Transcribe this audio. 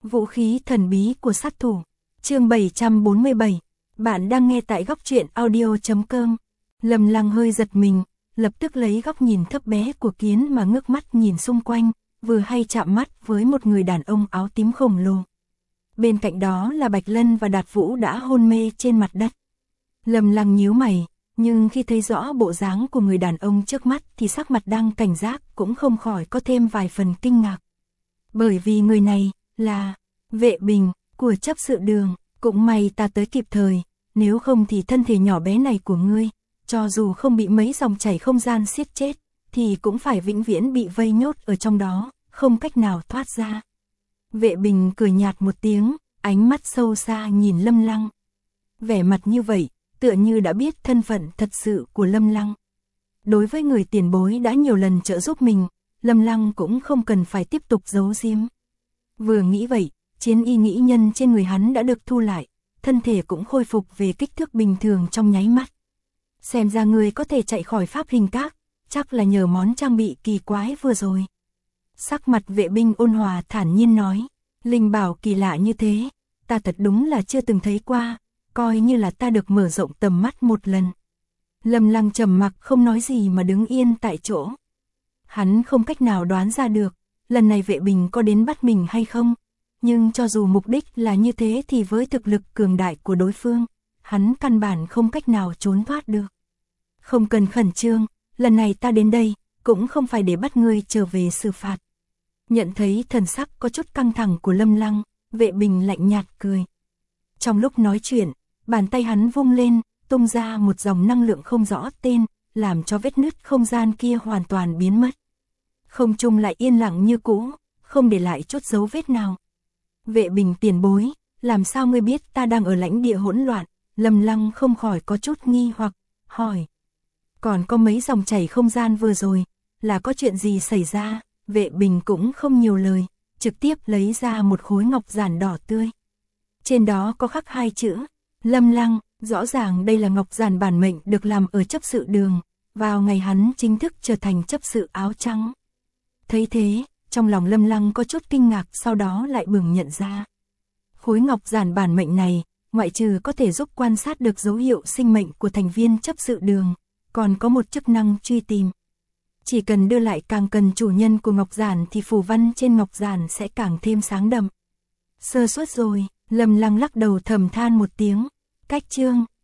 Vũ khí thần bí của sát thủ. Chương 747. Bạn đang nghe tại góc truyện audio.com. Lâm Lăng hơi giật mình, lập tức lấy góc nhìn thấp bé của kiến mà ngước mắt nhìn xung quanh, vừa hay chạm mắt với một người đàn ông áo tím khổng lồ. Bên cạnh đó là Bạch Lân và Đạt Vũ đã hôn mê trên mặt đất. Lâm Lăng nhíu mày, nhưng khi thấy rõ bộ dáng của người đàn ông trước mắt thì sắc mặt đang cảnh giác cũng không khỏi có thêm vài phần kinh ngạc. Bởi vì người này là Vệ Bình của chấp sự Đường, cũng may ta tới kịp thời, nếu không thì thân thể nhỏ bé này của ngươi, cho dù không bị mấy dòng chảy không gian siết chết, thì cũng phải vĩnh viễn bị vây nhốt ở trong đó, không cách nào thoát ra. Vệ Bình cười nhạt một tiếng, ánh mắt sâu xa nhìn Lâm Lăng. Vẻ mặt như vậy, tựa như đã biết thân phận thật sự của Lâm Lăng. Đối với người tiền bối đã nhiều lần trợ giúp mình, Lâm Lăng cũng không cần phải tiếp tục giấu giếm. Vừa nghĩ vậy, chiến y nghĩ nhân trên người hắn đã được thu lại, thân thể cũng khôi phục về kích thước bình thường trong nháy mắt. Xem ra người có thể chạy khỏi pháp hình các, chắc là nhờ món trang bị kỳ quái vừa rồi. Sắc mặt Vệ Binh ôn hòa thản nhiên nói, linh bảo kỳ lạ như thế, ta thật đúng là chưa từng thấy qua, coi như là ta được mở rộng tầm mắt một lần. Lâm Lăng trầm mặc không nói gì mà đứng yên tại chỗ. Hắn không cách nào đoán ra được, lần này Vệ Bình có đến bắt mình hay không, nhưng cho dù mục đích là như thế thì với thực lực cường đại của đối phương, hắn căn bản không cách nào trốn thoát được. Không cần khẩn trương, lần này ta đến đây, cũng không phải để bắt ngươi trở về xử phạt. Nhận thấy thần sắc có chút căng thẳng của Lâm Lăng, Vệ Bình lạnh nhạt cười. Trong lúc nói chuyện, bàn tay hắn vung lên, tung ra một dòng năng lượng không rõ tên, làm cho vết nứt không gian kia hoàn toàn biến mất. Không trung lại yên lặng như cũ, không để lại chút dấu vết nào. Vệ Bình tiền bối, làm sao ngươi biết ta đang ở lãnh địa hỗn loạn? Lâm Lăng không khỏi có chút nghi hoặc, hỏi. Còn có mấy dòng chảy không gian vừa rồi, là có chuyện gì xảy ra? Vệ Bình cũng không nhiều lời, trực tiếp lấy ra một khối ngọc giản đỏ tươi. Trên đó có khắc hai chữ, Lâm Lăng, rõ ràng đây là ngọc giản bản mệnh được làm ở chấp sự Đường, vào ngày hắn chính thức trở thành chấp sự áo trắng. Thấy thế, trong lòng Lâm Lăng có chút kinh ngạc, sau đó lại bừng nhận ra. Khối ngọc giản bản mệnh này, ngoại trừ có thể giúp quan sát được dấu hiệu sinh mệnh của thành viên chấp sự Đường, còn có một chức năng truy tìm. Chỉ cần đưa lại càng cần chủ nhân của ngọc giản thì phù văn trên ngọc giản sẽ càng thêm sáng đậm. Sơ suất rồi, Lâm Lăng lắc đầu thầm than một tiếng. Cách chương